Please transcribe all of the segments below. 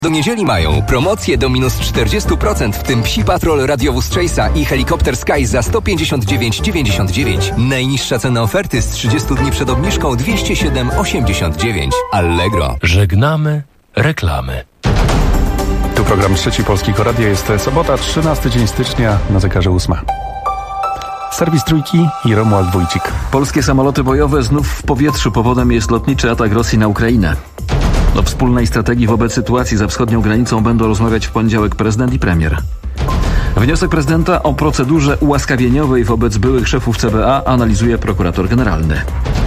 Do niedzieli mają promocje do minus 40%, w tym Psi Patrol, radiowóz Chase'a i helikopter Sky za 159,99. Najniższa cena oferty z 30 dni przed obniżką 207,89. Allegro. Żegnamy reklamy. Tu program Trzeci Polskiego Radia. Jest sobota, 13 dzień stycznia, na zegarze 8. Serwis Trójki i Romuald Wójcik. Polskie samoloty bojowe znów w powietrzu. Powodem jest lotniczy atak Rosji na Ukrainę. O wspólnej strategii wobec sytuacji za wschodnią granicą będą rozmawiać w poniedziałek prezydent i premier. Wniosek prezydenta o procedurze ułaskawieniowej wobec byłych szefów CBA analizuje prokurator generalny.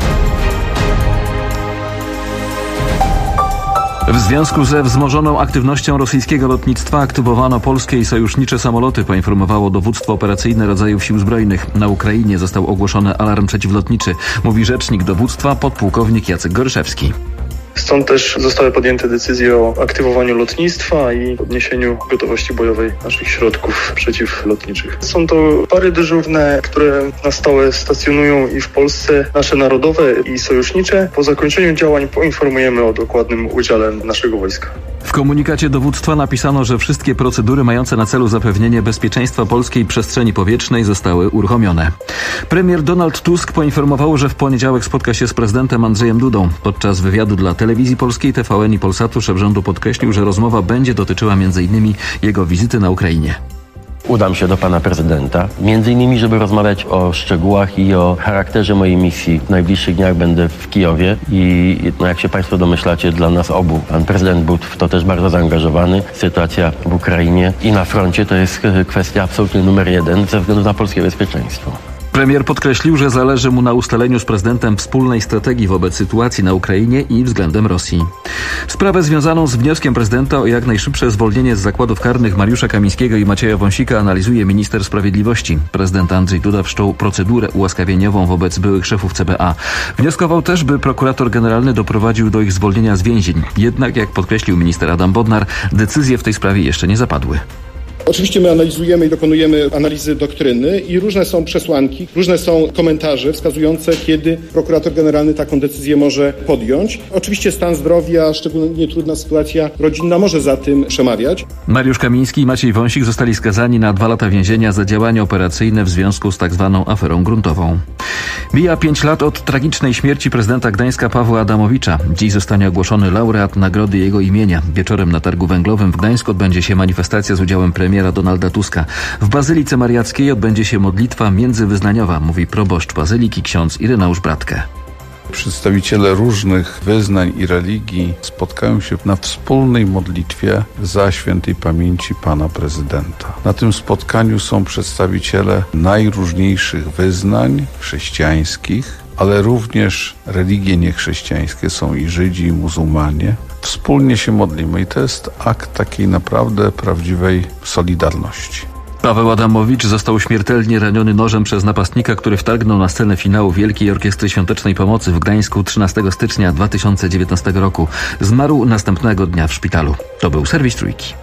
W związku ze wzmożoną aktywnością rosyjskiego lotnictwa aktywowano polskie i sojusznicze samoloty, poinformowało dowództwo operacyjne rodzajów sił zbrojnych. Na Ukrainie został ogłoszony alarm przeciwlotniczy, mówi rzecznik dowództwa podpułkownik Jacek Goryszewski. Stąd też zostały podjęte decyzje o aktywowaniu lotnictwa i podniesieniu gotowości bojowej naszych środków przeciwlotniczych. Są to pary dyżurne, które na stałe stacjonują i w Polsce, nasze narodowe i sojusznicze. Po zakończeniu działań poinformujemy o dokładnym udziale naszego wojska. W komunikacie dowództwa napisano, że wszystkie procedury mające na celu zapewnienie bezpieczeństwa polskiej przestrzeni powietrznej zostały uruchomione. Premier Donald Tusk poinformował, że w poniedziałek spotka się z prezydentem Andrzejem Dudą. Podczas wywiadu dla Telewizji Polskiej, TVN i Polsatu szef rządu podkreślił, że rozmowa będzie dotyczyła m.in. jego wizyty na Ukrainie. Udam się do pana prezydenta, między innymi, żeby rozmawiać o szczegółach i o charakterze mojej misji. W najbliższych dniach będę w Kijowie i jak się państwo domyślacie, dla nas obu, pan prezydent był w to też bardzo zaangażowany. Sytuacja w Ukrainie i na froncie to jest kwestia absolutnie numer 1 ze względu na polskie bezpieczeństwo. Premier podkreślił, że zależy mu na ustaleniu z prezydentem wspólnej strategii wobec sytuacji na Ukrainie i względem Rosji. Sprawę związaną z wnioskiem prezydenta o jak najszybsze zwolnienie z zakładów karnych Mariusza Kamińskiego i Macieja Wąsika analizuje minister sprawiedliwości. Prezydent Andrzej Duda wszczął procedurę ułaskawieniową wobec byłych szefów CBA. Wnioskował też, by prokurator generalny doprowadził do ich zwolnienia z więzień. Jednak, jak podkreślił minister Adam Bodnar, decyzje w tej sprawie jeszcze nie zapadły. Oczywiście my analizujemy i dokonujemy analizy doktryny i różne są przesłanki, różne są komentarze wskazujące, kiedy prokurator generalny taką decyzję może podjąć. Oczywiście stan zdrowia, szczególnie trudna sytuacja rodzinna może za tym przemawiać. Mariusz Kamiński i Maciej Wąsik zostali skazani na 2 lata więzienia za działania operacyjne w związku z tzw. aferą gruntową. Mija 5 lat od tragicznej śmierci prezydenta Gdańska Pawła Adamowicza. Dziś zostanie ogłoszony laureat nagrody jego imienia. Wieczorem na Targu Węglowym w Gdańsku odbędzie się manifestacja z udziałem premiera Donalda Tuska. W Bazylice Mariackiej odbędzie się modlitwa międzywyznaniowa, mówi proboszcz bazyliki ksiądz Ireneusz Bratkę. Przedstawiciele różnych wyznań i religii spotkają się na wspólnej modlitwie za świętej pamięci pana prezydenta. Na tym spotkaniu są przedstawiciele najróżniejszych wyznań chrześcijańskich, ale również religie niechrześcijańskie, są i Żydzi, i muzułmanie. Wspólnie się modlimy i to jest akt takiej naprawdę prawdziwej solidarności. Paweł Adamowicz został śmiertelnie raniony nożem przez napastnika, który wtargnął na scenę finału Wielkiej Orkiestry Świątecznej Pomocy w Gdańsku 13 stycznia 2019 roku. Zmarł następnego dnia w szpitalu. To był serwis Trójki.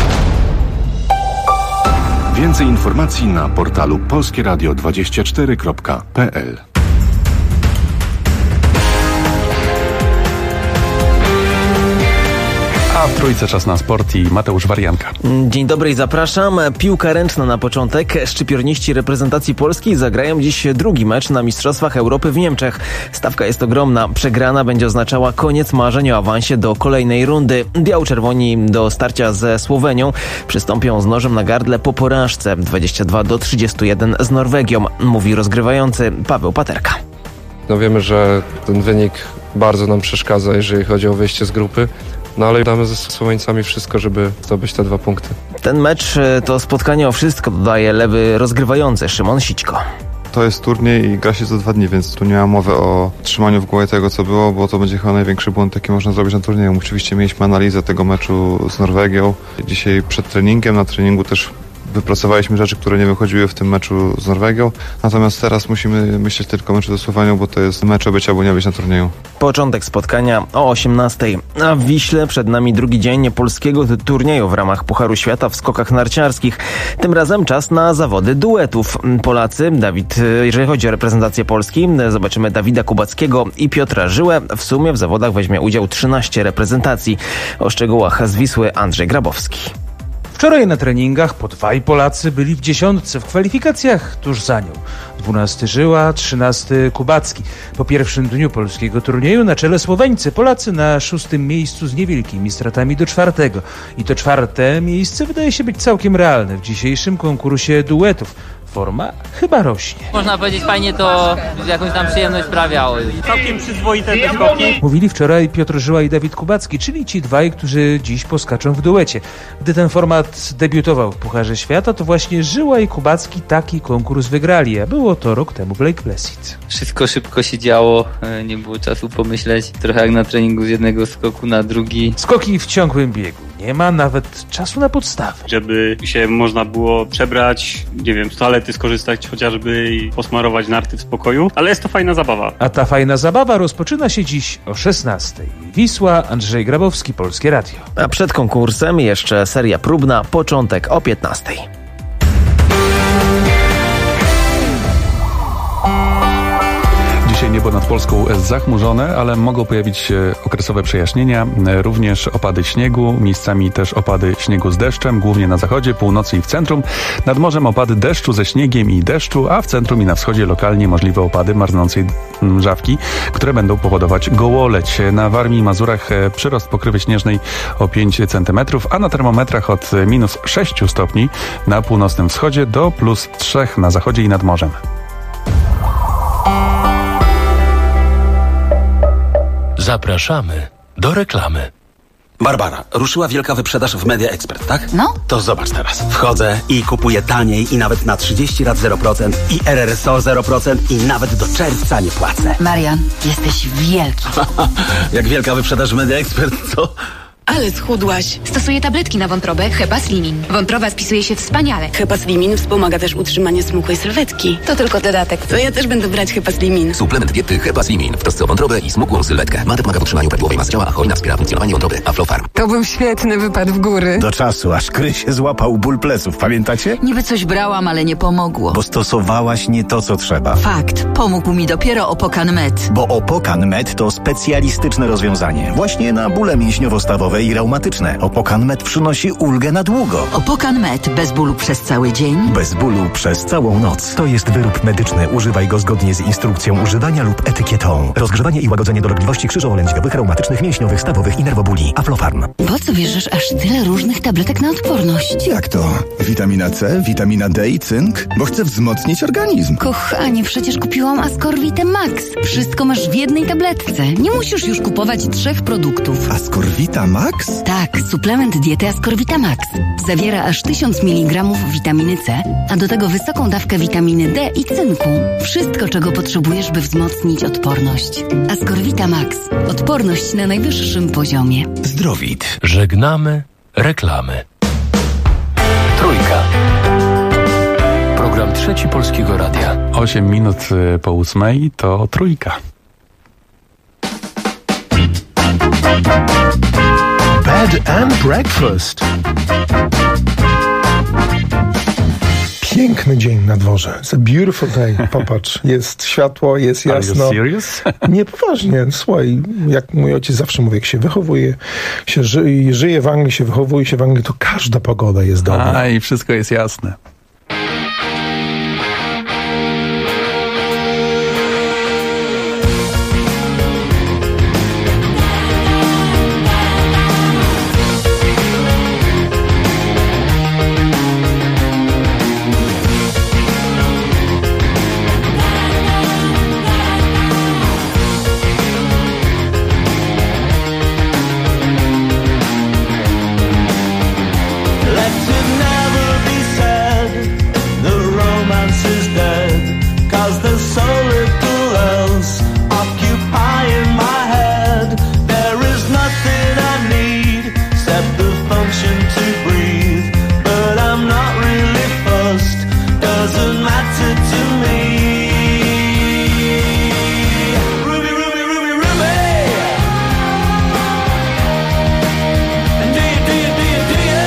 Więcej informacji na portalu polskieradio24.pl. A w Trójce czas na sport i Mateusz Warianka. Dzień dobry i zapraszam. Piłka ręczna na początek. Szczypiorniści reprezentacji Polski zagrają dziś drugi mecz na Mistrzostwach Europy w Niemczech. Stawka jest ogromna. Przegrana będzie oznaczała koniec marzeń o awansie do kolejnej rundy. Biało-czerwoni do starcia ze Słowenią przystąpią z nożem na gardle po porażce 22-31 z Norwegią, mówi rozgrywający Paweł Paterka. No wiemy, że ten wynik bardzo nam przeszkadza, jeżeli chodzi o wyjście z grupy. No ale damy ze Słoweńcami wszystko, żeby zdobyć te 2 punkty. Ten mecz to spotkanie o wszystko, dodaje lewy rozgrywający Szymon Sićko. To jest turniej i gra się za 2 dni, więc tu nie ma mowy o trzymaniu w głowie tego, co było, bo to będzie chyba największy błąd, jaki można zrobić na turnieju. Oczywiście mieliśmy analizę tego meczu z Norwegią. Dzisiaj przed treningiem, na treningu też Wypracowaliśmy rzeczy, które nie wychodziły w tym meczu z Norwegią, natomiast teraz musimy myśleć tylko o meczu ze Słowenią, bo to jest mecz o być albo nie być na turnieju. Początek spotkania o 18:00, a w Wiśle przed nami drugi dzień polskiego turnieju w ramach Pucharu Świata w skokach narciarskich. Tym razem czas na zawody duetów. Polacy, jeżeli chodzi o reprezentację Polski, zobaczymy Dawida Kubackiego i Piotra Żyłę. W sumie w zawodach weźmie udział 13 reprezentacji. O szczegółach z Wisły Andrzej Grabowski. Wczoraj na treningach po 2 Polacy byli w 10, w kwalifikacjach tuż za nią. 12 Żyła, 13 Kubacki. Po pierwszym dniu polskiego turnieju na czele Słoweńcy, Polacy na 6. miejscu z niewielkimi stratami do 4. I to 4. miejsce wydaje się być całkiem realne w dzisiejszym konkursie duetów. Forma chyba rośnie. Można powiedzieć, fajnie to jakąś tam przyjemność sprawiało. Całkiem przyzwoite te skoki. Mówili wczoraj Piotr Żyła i Dawid Kubacki, czyli ci dwaj, którzy dziś poskaczą w duecie. Gdy ten format debiutował w Pucharze Świata, to właśnie Żyła i Kubacki taki konkurs wygrali, a było to rok temu w Lake Placid. Wszystko szybko się działo, nie było czasu pomyśleć. Trochę jak na treningu z jednego skoku na drugi. Skoki w ciągłym biegu. Nie ma nawet czasu na podstawy. Żeby się można było przebrać, nie wiem, z toalety skorzystać chociażby i posmarować narty w spokoju, ale jest to fajna zabawa. A ta fajna zabawa rozpoczyna się dziś o 16:00. Wisła, Andrzej Grabowski, Polskie Radio. A przed konkursem jeszcze seria próbna, początek o 15:00. Dzisiaj niebo nad Polską zachmurzone, ale mogą pojawić się okresowe przejaśnienia, również opady śniegu, miejscami też opady śniegu z deszczem, głównie na zachodzie, północy i w centrum. Nad morzem opady deszczu ze śniegiem i deszczu, a w centrum i na wschodzie lokalnie możliwe opady marznącej mrzawki, które będą powodować gołoleć. Na Warmii i Mazurach przyrost pokrywy śnieżnej o 5 cm, a na termometrach od -6 stopni na północnym wschodzie do +3 na zachodzie i nad morzem. Zapraszamy do reklamy. Barbara, ruszyła wielka wyprzedaż w Media Expert, tak? No. To zobacz teraz. Wchodzę i kupuję taniej i nawet na 30 lat 0% i RRSO 0% i nawet do czerwca nie płacę. Marian, jesteś wielki. Jak wielka wyprzedaż w Media Expert, co? Ale schudłaś. Stosuję tabletki na wątrobę Hepa Slimin. Wątroba spisuje się wspaniale. Hepa Slimin wspomaga też utrzymanie smukłej sylwetki. To tylko dodatek. To ja też będę brać Hepa Slimin. Suplement diety Hepa Slimin w trosce o wątrobę i smukłą sylwetkę. Mate pomaga w utrzymaniu prawidłowej masy ciała, a hojna wspiera funkcjonowanie wątroby. Aflofarm. To był świetny wypad w góry. Do czasu, aż Kry się złapał ból pleców. Pamiętacie? Niby coś brałam, ale nie pomogło. Bo stosowałaś nie to, co trzeba. Fakt. Pomógł mi dopiero Opokan Med. Bo Opokan Med to specjalistyczne rozwiązanie. Właśnie na bóle mięśniowo-stawowe i reumatyczne. Opokan Med przynosi ulgę na długo. Opokan Med. Bez bólu przez cały dzień. Bez bólu przez całą noc. To jest wyrób medyczny. Używaj go zgodnie z instrukcją używania lub etykietą. Rozgrzewanie i łagodzenie dolegliwości krzyżowo-lędźwiowych, reumatycznych, mięśniowych, stawowych i nerwobóli. Aflofarm. Po co bierzesz aż tyle różnych tabletek na odporność? Jak to? Witamina C, witamina D i cynk? Bo chcę wzmocnić organizm. Kochanie, przecież kupiłam Ascorvite Max. Wszystko masz w jednej tabletce. Nie musisz już kupować 3 produktów. Ascorvita Max? Tak, suplement diety Ascorvita Max. Zawiera aż 1000 mg witaminy C, a do tego wysoką dawkę witaminy D i cynku. Wszystko, czego potrzebujesz, by wzmocnić odporność. Ascorvita Max. Odporność na najwyższym poziomie. Zdrowit. Żegnamy reklamy. Trójka. Program Trzeci Polskiego Radia. 8 minut po 8 to Trójka. Bed and breakfast. Piękny dzień na dworze. It's a beautiful day. Popatrz, jest światło, jest jasno. Are you serious? Nie, poważnie. Słuchaj, jak mój ojciec zawsze mówi, jak się wychowuje, się żyje w Anglii, się wychowuje się w Anglii, to każda pogoda jest dobra. A i wszystko jest jasne. Really closer to me. Ruby, Ruby, Ruby, Ruby. And do you, do you, do you, do you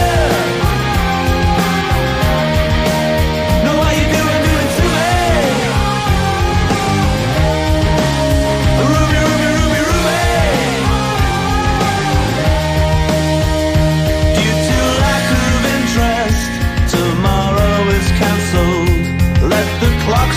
know how you doing to me? Ruby, Ruby, Ruby, Ruby. Due to lack of interest, tomorrow is cancelled. Let the clock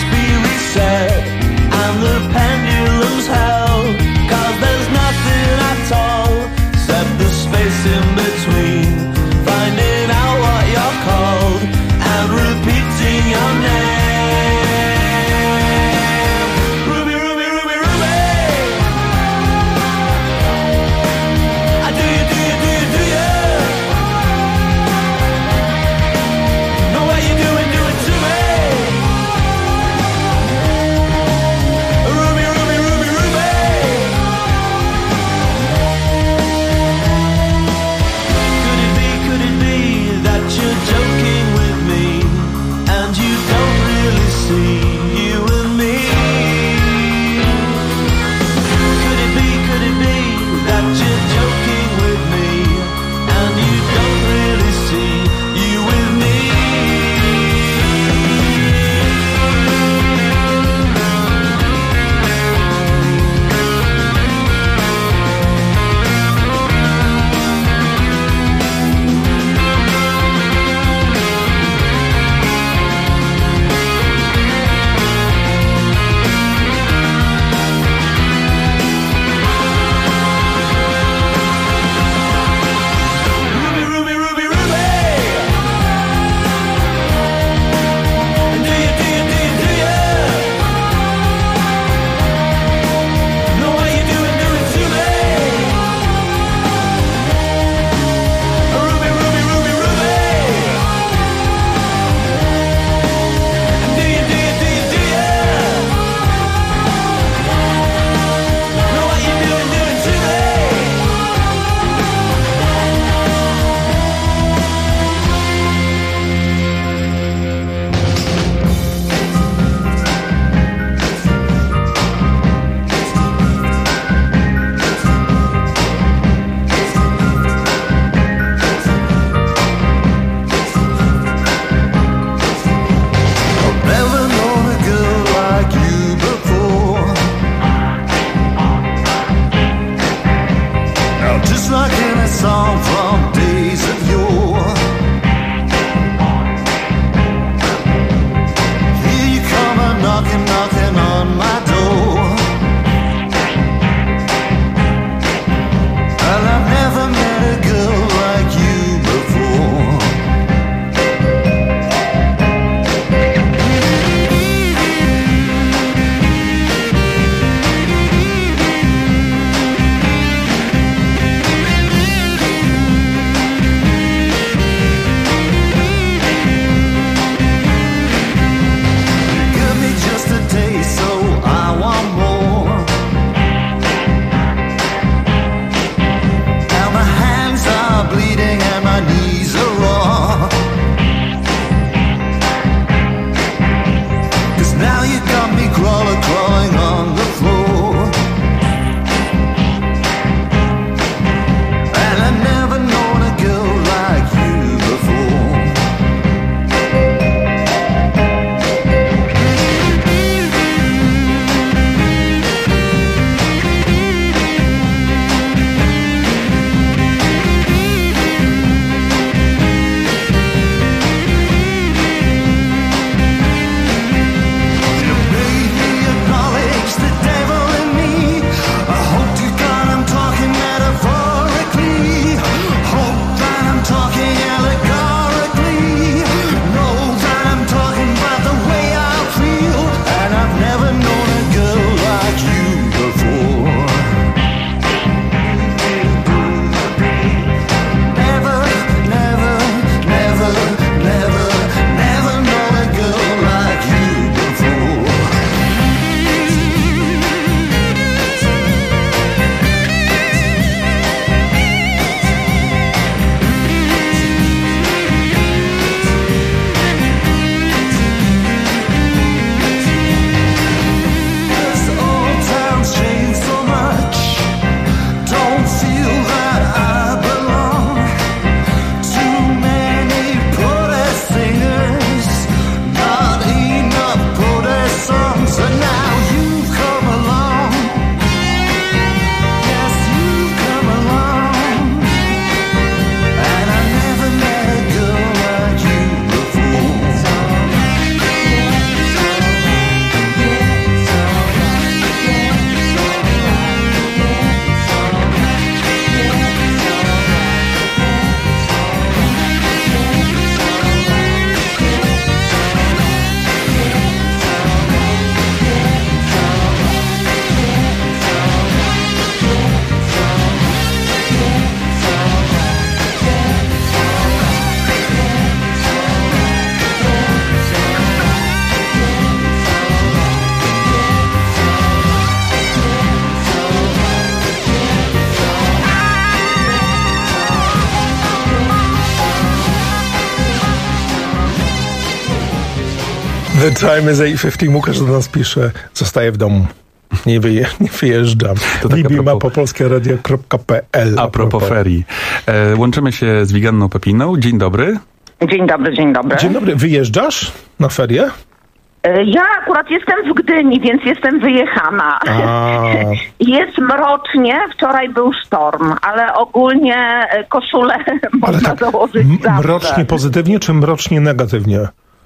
The time is 8:50. Łukasz do nas pisze, zostaję w domu. Nie wyjeżdżam. Bibi ma po polskieradio.pl. A propos ferii. Łączymy się z Wiganną Pepiną. Dzień dobry. Dzień dobry, dzień dobry. Dzień dobry. Wyjeżdżasz na ferie? Ja akurat jestem w Gdyni, więc jestem wyjechana. Jest mrocznie, wczoraj był sztorm, ale ogólnie koszulę można założyć zawsze. Mrocznie pozytywnie, czy mrocznie negatywnie?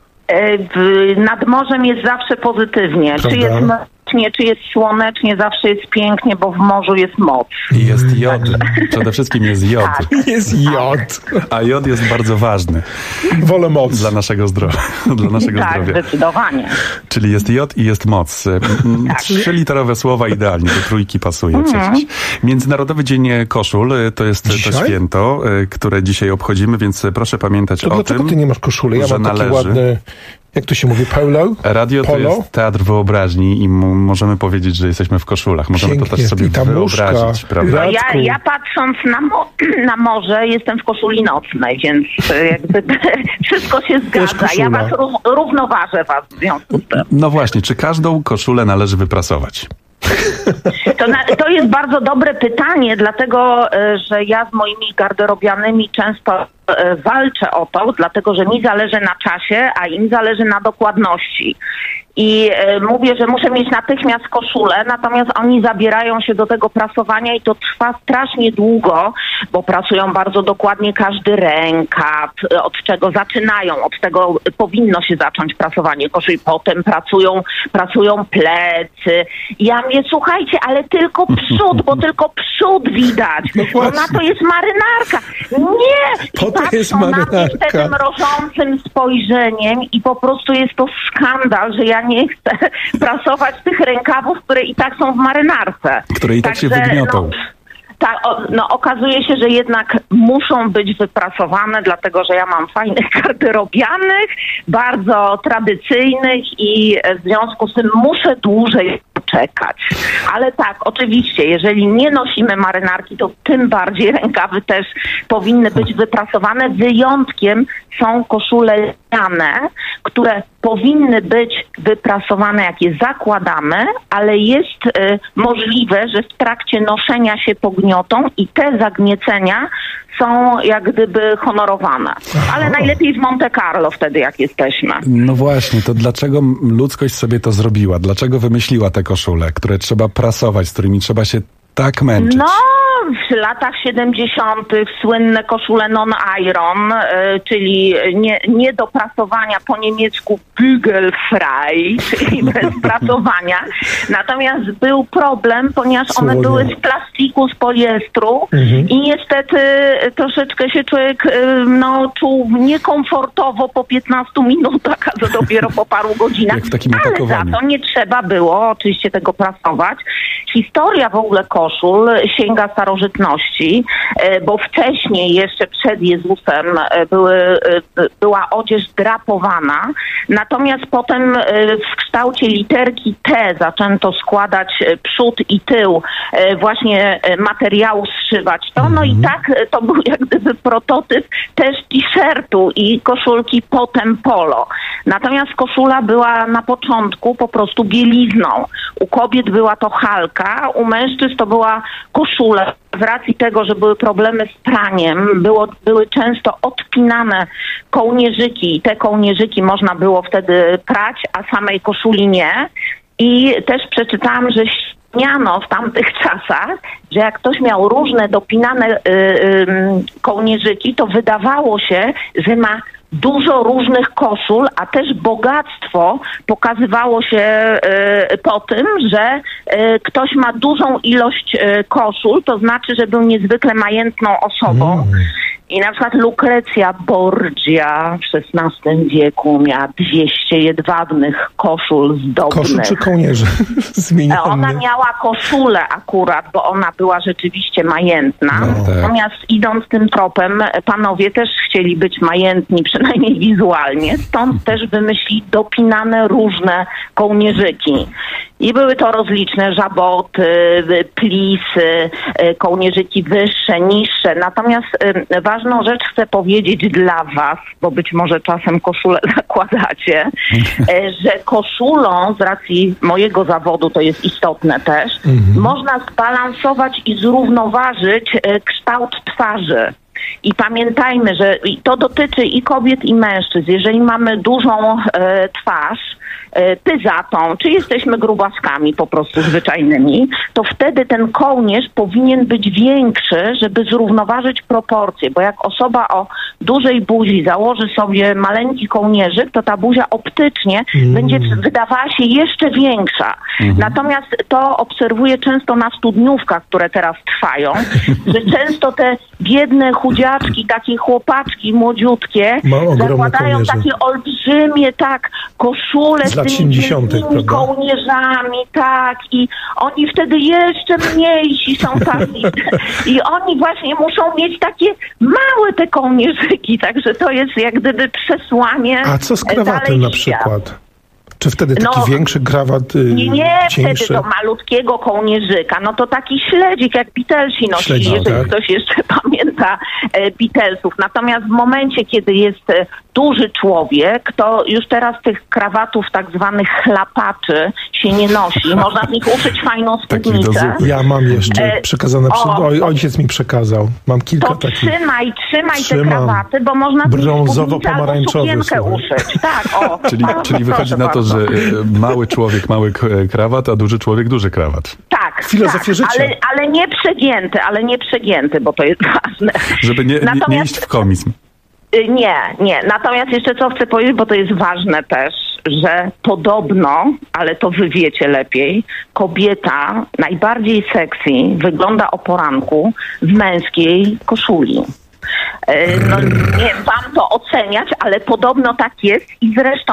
Nad morzem jest zawsze pozytywnie. Prawda? Czy jest mrocznie, czy jest słonecznie, zawsze jest pięknie, bo w morzu jest moc. I jest jod. Przede wszystkim jest jod. Tak. Jest jod. A jod jest bardzo ważny. Wolę moc. Dla naszego zdrowia. Dla naszego Tak, zdrowia. zdecydowanie. Czyli jest jod i jest moc. 3-literowe słowa idealnie, do trójki pasuje przecież. Międzynarodowy Dzień Koszul to jest to święto, które dzisiaj obchodzimy, więc proszę pamiętać o dlaczego tym, ty nie masz koszuli? Ja że mam taki należy. ładny, jak to się mówi, polo? Radio to jest teatr wyobraźni i możemy powiedzieć, że jesteśmy w koszulach. Możemy to też sobie wyobrazić, prawda? No ja patrząc na morze jestem w koszuli nocnej, więc jakby wszystko się zgadza. Ja was równoważę w związku z tym. No właśnie, czy każdą koszulę należy wyprasować? To jest bardzo dobre pytanie, dlatego że ja z moimi garderobianymi często walczę o to, dlatego że mi zależy na czasie, a im zależy na dokładności. I mówię, że muszę mieć natychmiast koszulę, natomiast oni zabierają się do tego prasowania i to trwa strasznie długo, bo pracują bardzo dokładnie każdy rękaw, od czego zaczynają, od tego powinno się zacząć prasowanie koszuli, potem pracują plecy. Ja mówię, słuchajcie, ale tylko przód, bo tylko przód widać, bo na to jest marynarka. Nie! I patrzą na mnie wtedy mrożącym spojrzeniem i po prostu jest to skandal, że ja nie chcę prasować tych rękawów, które i tak są w marynarce. Które i tak się wygniotą. Okazuje się, że jednak muszą być wyprasowane, dlatego że ja mam fajnych garderobianych, bardzo tradycyjnych i w związku z tym muszę dłużej czekać. Ale tak, oczywiście, jeżeli nie nosimy marynarki, to tym bardziej rękawy też powinny być wyprasowane. Wyjątkiem są koszule lniane, które powinny być wyprasowane, jak je zakładamy, ale jest możliwe, że w trakcie noszenia się pogniotą i te zagniecenia są jak gdyby honorowane. Ale najlepiej w Monte Carlo wtedy, jak jesteśmy. No właśnie, to dlaczego ludzkość sobie to zrobiła? Dlaczego wymyśliła te koszule, które trzeba prasować, z którymi trzeba się tak męczyć? No, w latach 70. słynne koszule non-iron, czyli nie do prasowania, po niemiecku bügelfrei, czyli bez prasowania. Natomiast był problem, ponieważ one były z plastiku, z poliestru i niestety troszeczkę się człowiek czuł niekomfortowo po 15 minutach, a to dopiero po paru godzinach. Jak w takim ale opakowaniu. za to nie trzeba było oczywiście tego prasować. Historia w ogóle koszul sięga starożytności, bo wcześniej, jeszcze przed Jezusem, była odzież drapowana, natomiast potem w kształcie literki T zaczęto składać przód i tył właśnie materiału, zszywać to. No i tak to był jak gdyby prototyp też t-shirtu i koszulki potem polo. Natomiast koszula była na początku po prostu bielizną. U kobiet była to halka, u mężczyzn to była koszula. Z racji tego, że były problemy z praniem, były często odpinane kołnierzyki i te kołnierzyki można było wtedy prać, a samej koszuli nie. I też przeczytałam, że śmiano w tamtych czasach, że jak ktoś miał różne dopinane kołnierzyki, to wydawało się, że ma dużo różnych koszul, a też bogactwo pokazywało się po tym, że ktoś ma dużą ilość koszul, to znaczy, że był niezwykle majętną osobą. I na przykład Lucrecja Borgia w XVI wieku miała 200 jedwabnych koszul zdobnych. Koszul czy kołnierzy? Ona miała koszulę akurat, bo ona była rzeczywiście majętna. Natomiast idąc tym tropem, panowie też chcieli być majętni, przynajmniej wizualnie. Stąd też wymyślili dopinane różne kołnierzyki. I były to rozliczne żaboty, plisy, kołnierzyki wyższe, niższe. Natomiast ważne ważną rzecz chcę powiedzieć dla was, bo być może czasem koszulę zakładacie, że koszulą z racji mojego zawodu, to jest istotne też, można zbalansować i zrównoważyć kształt twarzy. I pamiętajmy, że to dotyczy i kobiet, i mężczyzn. Jeżeli mamy dużą twarz, pyzatą, czy jesteśmy grubaskami po prostu zwyczajnymi, to wtedy ten kołnierz powinien być większy, żeby zrównoważyć proporcje, bo jak osoba o dużej buzi założy sobie maleńki kołnierzyk, to ta buzia optycznie będzie wydawała się jeszcze większa. Natomiast to obserwuję często na studniówkach, które teraz trwają, że często te biedne chudziaczki, takie chłopaczki młodziutkie zakładają takie olbrzymie koszule z tymi wielkimi kołnierzami, i oni wtedy jeszcze mniejsi są tacy. I oni właśnie muszą mieć takie małe te kołnierzyki, także to jest jak gdyby przesłanie. A co z krawatem na przykład? Czy wtedy taki większy krawat, Nie, cieńszy? wtedy to malutkiego kołnierzyka. No to taki śledzik, jak Beatlesi nosili, jeżeli ktoś jeszcze pamięta Beatlesów. Natomiast w momencie, kiedy jest duży człowiek, to już teraz tych krawatów tak zwanych chlapaczy się nie nosi. Można z nich uszyć fajną spódnicę. Ja mam jeszcze przekazane, ojciec mi przekazał. Mam kilka takich. Trzymaj te krawaty, bo można z nich brązowo-pomarańczowy uszyć. Czyli wychodzi na to, że mały człowiek, mały krawat, a duży człowiek, duży krawat. Tak, Filozofię życia. Ale nie przegięty, bo to jest ważne. Żeby nie iść w komizm. Nie. Natomiast jeszcze co chcę powiedzieć, bo to jest ważne też, że podobno, ale to wy wiecie lepiej, kobieta najbardziej sexy wygląda o poranku w męskiej koszuli. Nie wam to oceniać, ale podobno tak jest i zresztą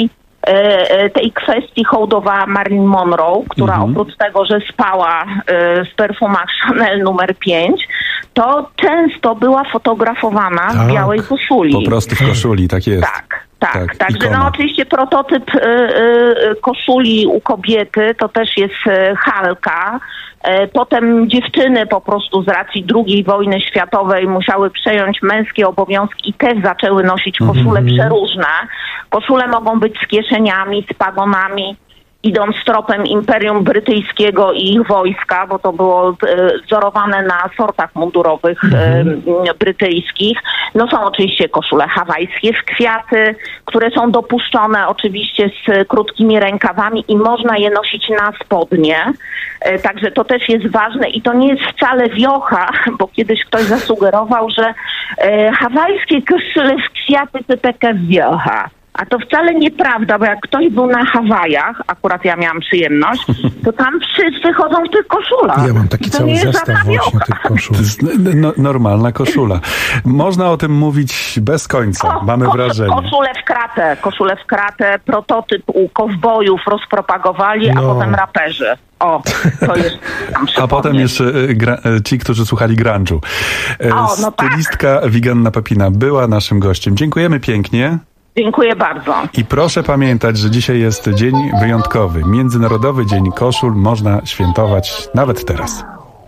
tej kwestii hołdowała Marilyn Monroe, która oprócz tego, że spała w perfumach Chanel numer 5, to często była fotografowana w białej koszuli. Po prostu w koszuli, tak jest. Tak. Także oczywiście prototyp koszuli u kobiety to też jest halka. Potem dziewczyny po prostu z racji II wojny światowej musiały przejąć męskie obowiązki i też zaczęły nosić koszule przeróżne. Koszule mogą być z kieszeniami, z pagonami, idąc tropem Imperium Brytyjskiego i ich wojska, bo to było wzorowane na sortach mundurowych brytyjskich. No są oczywiście koszule hawajskie w kwiaty, które są dopuszczone oczywiście z krótkimi rękawami i można je nosić na spodnie. Także to też jest ważne i to nie jest wcale wiocha, bo kiedyś ktoś zasugerował, że hawajskie koszule w kwiaty to taka wiocha. A to wcale nieprawda, bo jak ktoś był na Hawajach, akurat ja miałam przyjemność, to tam wszyscy chodzą w tych koszulach. Ja mam taki cały zestaw właśnie tych koszul. To jest normalna koszula. Można o tym mówić bez końca, mamy wrażenie. Koszule w kratę, prototyp u kowbojów rozpropagowali, a potem raperzy. To jest a potem jeszcze ci, którzy słuchali grunge'u. Stylistka Wigienna Papina była naszym gościem. Dziękujemy pięknie. Dziękuję bardzo. I proszę pamiętać, że dzisiaj jest dzień wyjątkowy. Międzynarodowy Dzień Koszul można świętować nawet teraz.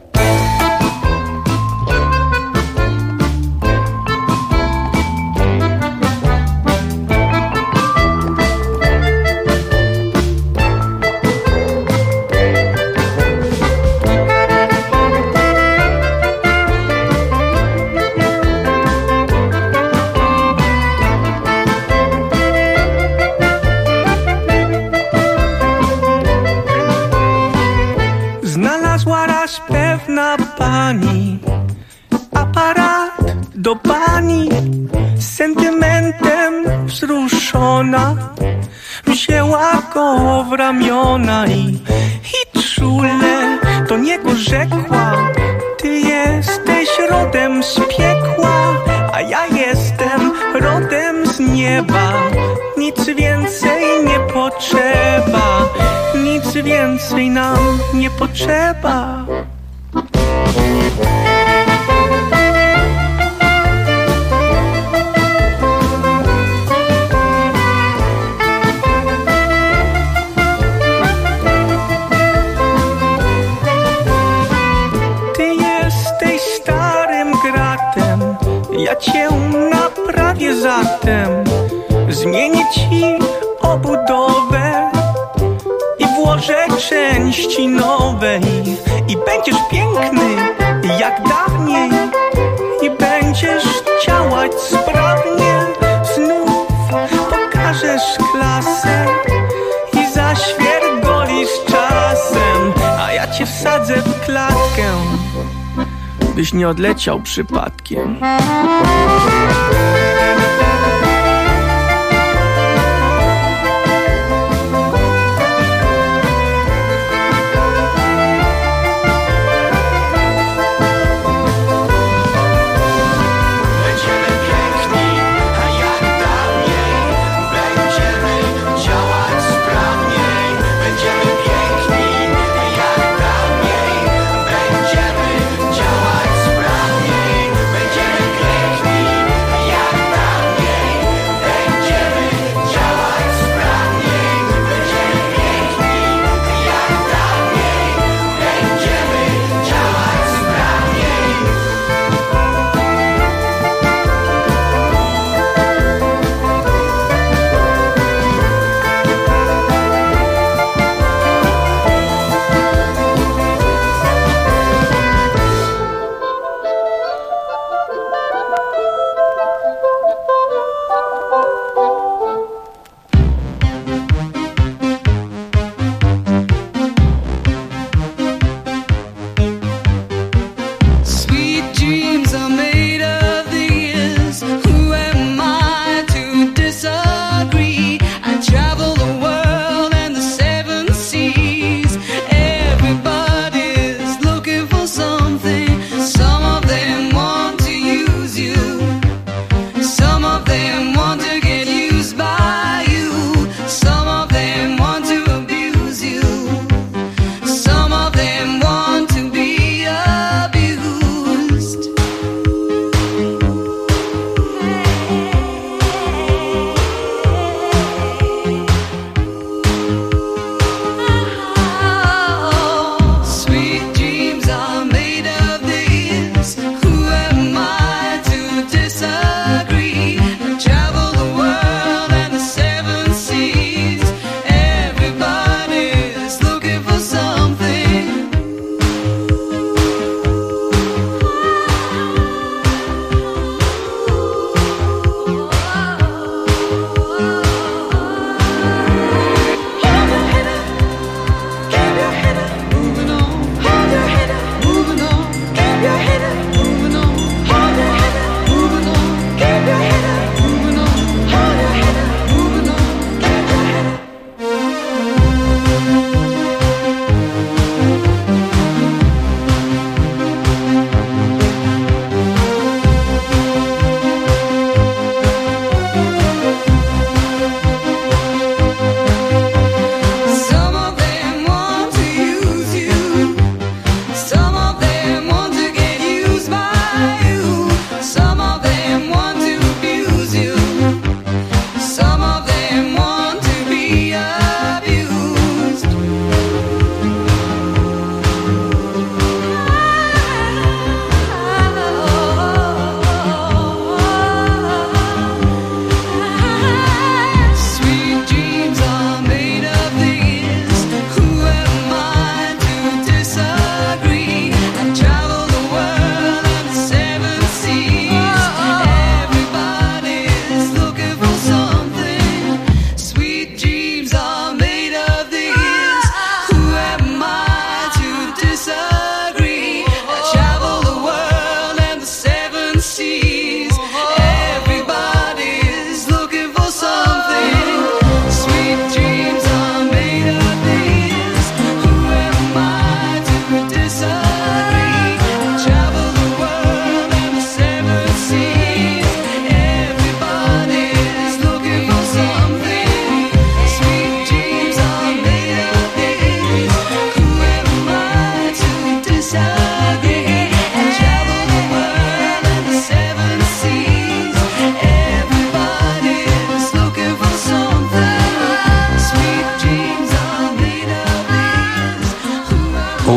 Do pani sentymentem wzruszona wzięła go w ramiona i czule do niego rzekła: ty jesteś rodem z piekła, a ja jestem rodem z nieba. Nic więcej nie potrzeba, nic więcej nam nie potrzeba. zatem zmienię ci obudowę i włożę części nowej i będziesz piękny jak dawniej i będziesz działać sprawnie. Znów pokażesz klasę i zaświergolisz czasem, a ja cię wsadzę w klatkę, byś nie odleciał przypadkiem. Ciao.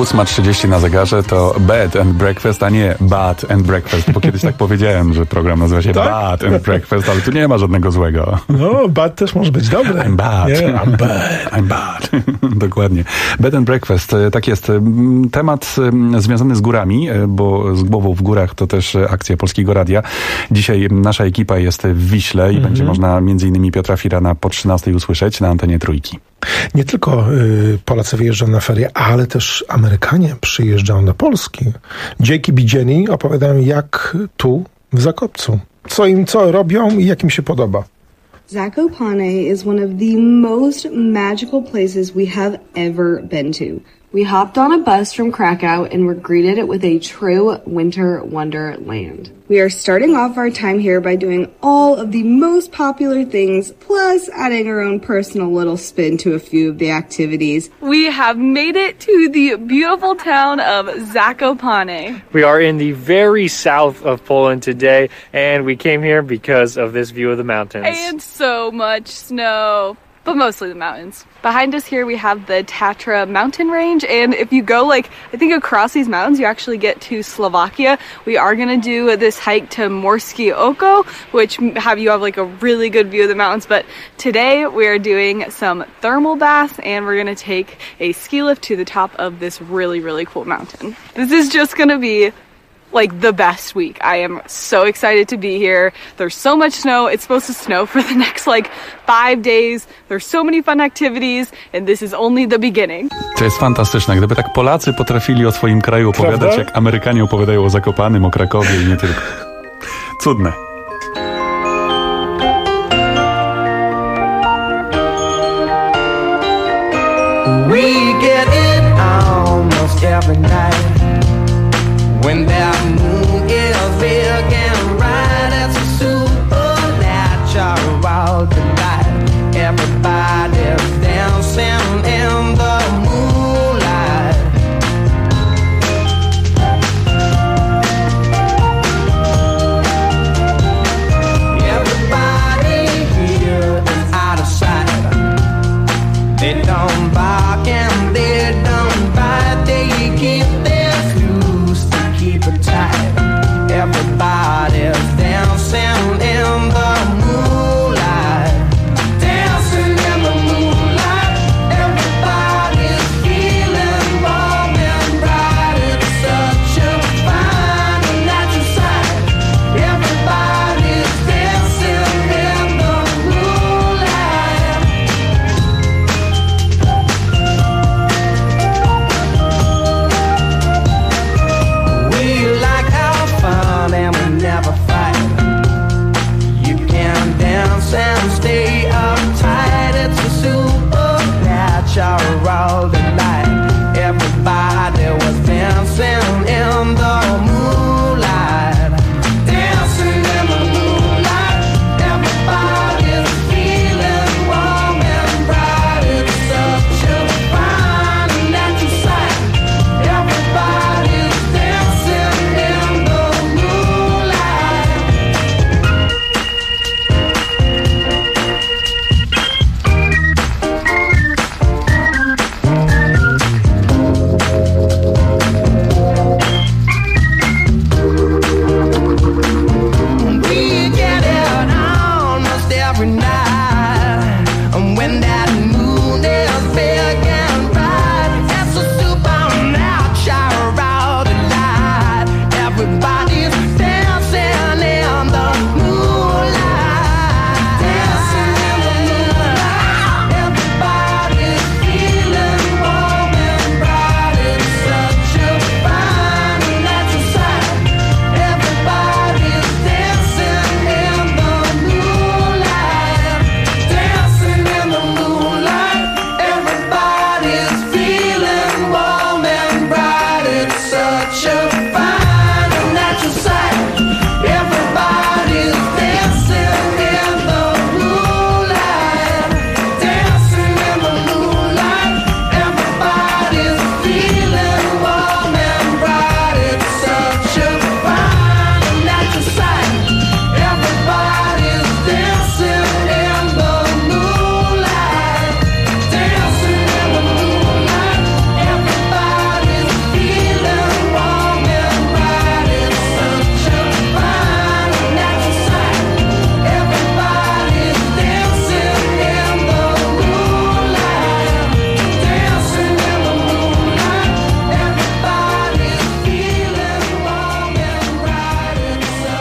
8:30 na zegarze to Bed and Breakfast, a nie Bad and Breakfast, bo kiedyś tak powiedziałem, że program nazywa się Bad and Breakfast, ale tu nie ma żadnego złego. No, bad też może być dobry. I'm bad. Nie, I'm bad. I'm bad. Dokładnie. Bed and Breakfast, tak jest. Temat związany z górami, bo z głową w górach to też akcja Polskiego Radia. Dzisiaj nasza ekipa jest w Wiśle i będzie można m.in. Piotra Firana po 13 usłyszeć na antenie Trójki. Nie tylko Polacy wyjeżdżają na ferie, ale też Amerykanie przyjeżdżają do Polski. Jakey B. Jenny opowiadają, jak tu w Zakopcu. Co robią i jak im się podoba. Zakopane is one of the most magical places we have ever been to. We hopped on a bus from Krakow and were greeted with a true winter wonderland. We are starting off our time here by doing all of the most popular things, plus adding our own personal little spin to a few of the activities. We have made it to the beautiful town of Zakopane. We are in the very south of Poland today, and we came here because of this view of the mountains. And so much snow. But mostly the mountains. Behind us here we have the Tatra mountain range, and if you go I think across these mountains you actually get to Slovakia. We are going to do this hike to Morskie Oko, which you have a really good view of the mountains, but today we are doing some thermal baths and we're going to take a ski lift to the top of this really, really cool mountain. This is just going to be the best week. I am so excited to be here. There's so much snow. It's supposed to snow for the next 5 days. There's so many fun activities and this is only the beginning. To jest fantastyczne. Gdyby tak Polacy potrafili o swoim kraju opowiadać, prawda? Jak Amerykanie opowiadają o Zakopanym, o Krakowie i nie tylko. Cudne. We get it almost every night. When that moon is big and bright, it's a supernatural delight. Everybody's dancing in the moonlight. Everybody here is out of sight. They don't bark and they don't bite. They keep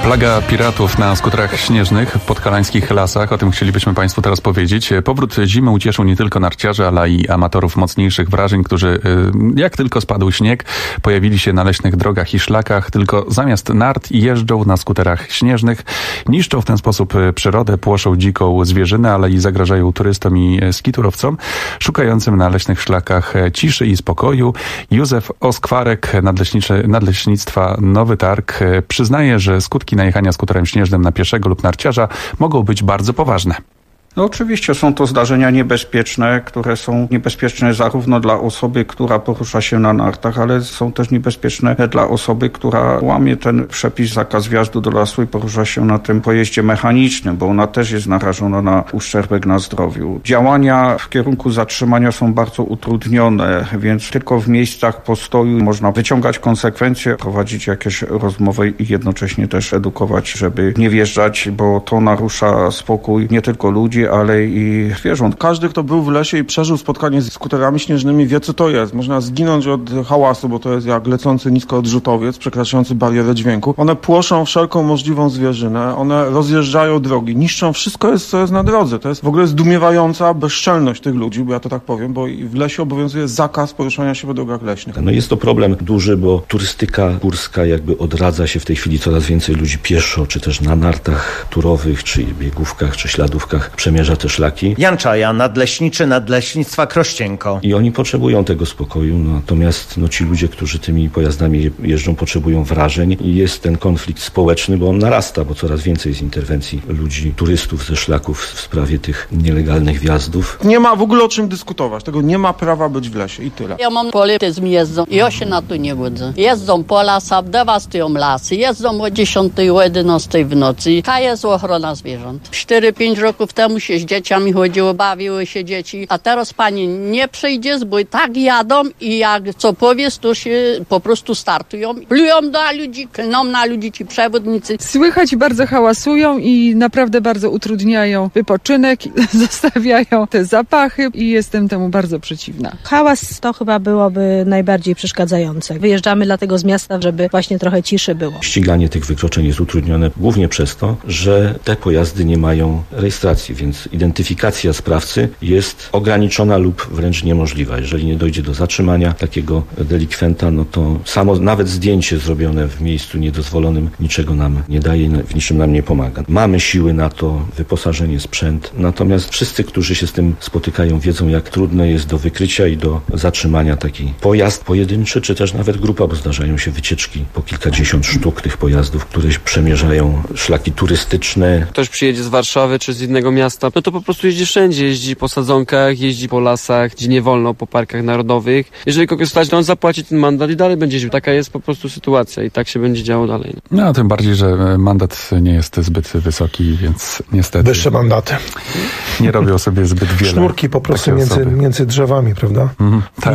Plaga piratów na skuterach śnieżnych w podhalańskich lasach. O tym chcielibyśmy Państwu teraz powiedzieć. Powrót zimy ucieszył nie tylko narciarzy, ale i amatorów mocniejszych wrażeń, którzy jak tylko spadł śnieg, pojawili się na leśnych drogach i szlakach, tylko zamiast nart jeżdżą na skuterach śnieżnych, niszczą w ten sposób przyrodę, płoszą dziką zwierzynę, ale i zagrażają turystom i skiturowcom szukającym na leśnych szlakach ciszy i spokoju. Józef Oskwarek, Nadleśnictwa Nowy Targ, przyznaje, że skutki najechania skuterem śnieżnym na pieszego lub narciarza mogą być bardzo poważne. No oczywiście są to zdarzenia niebezpieczne, które są niebezpieczne zarówno dla osoby, która porusza się na nartach, ale są też niebezpieczne dla osoby, która łamie ten przepis, zakaz wjazdu do lasu i porusza się na tym pojeździe mechanicznym, bo ona też jest narażona na uszczerbek na zdrowiu. Działania w kierunku zatrzymania są bardzo utrudnione, więc tylko w miejscach postoju można wyciągać konsekwencje, prowadzić jakieś rozmowy i jednocześnie też edukować, żeby nie wjeżdżać, bo to narusza spokój nie tylko ludzi, ale i zwierząt. Każdy, kto był w lesie i przeżył spotkanie z skuterami śnieżnymi, wie, co to jest. Można zginąć od hałasu, bo to jest jak lecący nisko odrzutowiec, przekraczający barierę dźwięku. One płoszą wszelką możliwą zwierzynę, one rozjeżdżają drogi, niszczą wszystko, co jest na drodze. To jest w ogóle zdumiewająca bezczelność tych ludzi, bo ja to tak powiem, bo w lesie obowiązuje zakaz poruszania się po drogach leśnych. No jest to problem duży, bo turystyka górska jakby odradza się w tej chwili, coraz więcej ludzi pieszo, czy też na nartach turowych, czy biegówkach, czy śladówkach przemierza te szlaki. Jan Czaja, nadleśniczy Nadleśnictwa Krościenko. I oni potrzebują tego spokoju, natomiast ci ludzie, którzy tymi pojazdami jeżdżą, potrzebują wrażeń i jest ten konflikt społeczny, bo on narasta, bo coraz więcej jest interwencji ludzi, turystów ze szlaków w sprawie tych nielegalnych wjazdów. Nie ma w ogóle o czym dyskutować, tego nie ma prawa być w lesie i tyle. Ja mam polityzm jeżdżą i ja się na to nie godzę. Jeżdżą po lasach, dewastują lasy, jeżdżą o 10, o 11 w nocy. Jaka jest ochrona zwierząt? 4-5 roków temu się z dzieciami chodziło, bawiły się dzieci, a teraz pani nie przyjdzie, bo tak jadą i jak co powiesz, to się po prostu startują. Plują na ludzi, klną na ludzi ci przewodnicy. Słychać, bardzo hałasują i naprawdę bardzo utrudniają wypoczynek, zostawiają te zapachy i jestem temu bardzo przeciwna. Hałas to chyba byłoby najbardziej przeszkadzające. Wyjeżdżamy dlatego z miasta, żeby właśnie trochę ciszy było. Ściganie tych wykroczeń jest utrudnione głównie przez to, że te pojazdy nie mają rejestracji, więc identyfikacja sprawcy jest ograniczona lub wręcz niemożliwa. Jeżeli nie dojdzie do zatrzymania takiego delikwenta, no to samo nawet zdjęcie zrobione w miejscu niedozwolonym niczego nam nie daje, w niczym nam nie pomaga. Mamy siły na to, wyposażenie, sprzęt, natomiast wszyscy, którzy się z tym spotykają, wiedzą, jak trudne jest do wykrycia i do zatrzymania taki pojazd pojedynczy, czy też nawet grupa, bo zdarzają się wycieczki po kilkadziesiąt sztuk tych pojazdów, które przemierzają szlaki turystyczne. Ktoś przyjedzie z Warszawy czy z innego miasta, no to po prostu jeździ wszędzie, jeździ po sadzonkach, jeździ po lasach, gdzie nie wolno, po parkach narodowych. Jeżeli kogoś stać, to on zapłaci ten mandat i dalej będzie jeździł. Taka jest po prostu sytuacja i tak się będzie działo dalej. No, a tym bardziej, że mandat nie jest zbyt wysoki, więc niestety... Wyższe mandaty. Nie robią sobie zbyt wiele. Sznurki po prostu między drzewami, prawda? Tak.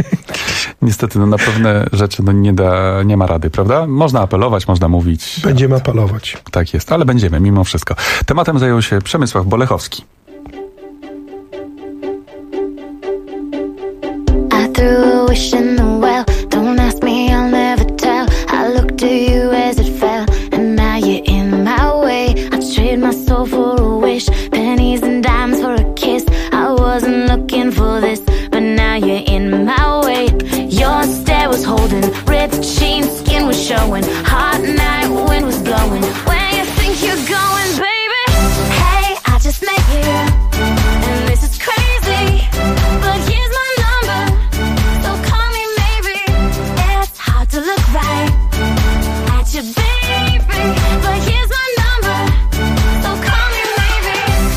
Niestety, na pewne rzeczy nie ma rady, prawda? Można apelować, można mówić. Będziemy apelować. Tak jest, ale będziemy mimo wszystko. Tematem zajął się Przemysław Bolechowski. Showing hot night wind was blowing. Where you think you're going, baby? Hey, I just met you, and this is crazy. But here's my number, so call me maybe. It's hard to look right at you, baby. But here's my number, so call me maybe.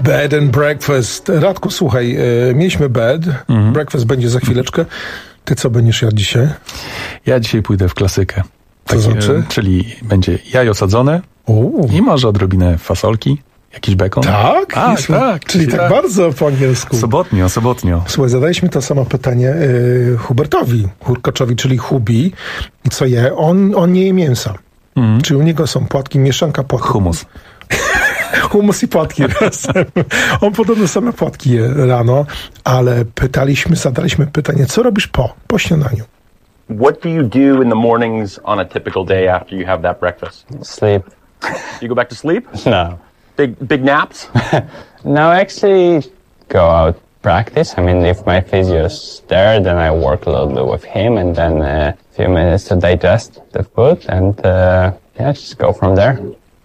Bed and breakfast. Radku, słuchaj, mieliśmy bed, breakfast będzie za chwileczkę. Ty co będziesz jadł dzisiaj? Ja dzisiaj pójdę w klasykę. Co znaczy? Czyli będzie jajo sadzone i może odrobinę fasolki, jakiś bekon. Tak? Tak. Czyli tak bardzo po angielsku. Sobotnio. Słuchaj, zadaliśmy to samo pytanie Hubertowi Hurkaczowi, czyli Hubi. Co je? On nie je mięsa. Czyli u niego są płatki, mieszanka płatków. Hummus. Hummus i płatki razem. On podobno same płatki je rano, ale zadaliśmy pytanie, co robisz po śniadaniu? What do you do in the mornings on a typical day after you have that breakfast? Sleep. You go back to sleep? No. Big naps? No, actually go out practice. I mean, if my physio's there, then I work a little bit with him and then a few minutes to digest the food and just go from there.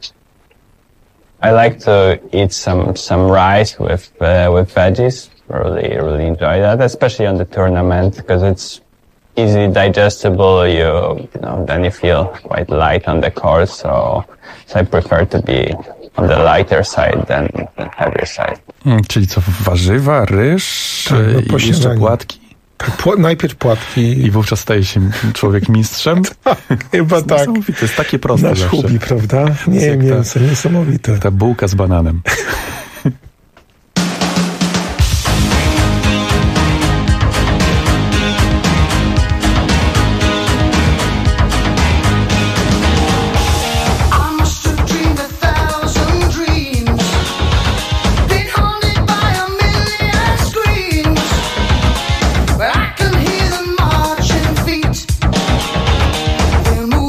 I like to eat some rice with veggies. Really enjoy that, especially on the tournament because it's easily digestible. You know, then you feel quite light on the course. So I prefer to be on the lighter side than heavier side. Czyli co, warzywa, ryż i jeszcze płatki? Najpierw płatki. I wówczas staje się człowiek mistrzem? Chyba tak. To jest takie proste. Nasz Hubi, prawda? Nie, mięso, niesamowite. Ta bułka z bananem.